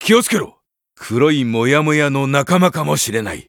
気をつけろ。黒いモヤモヤの仲間かもしれない。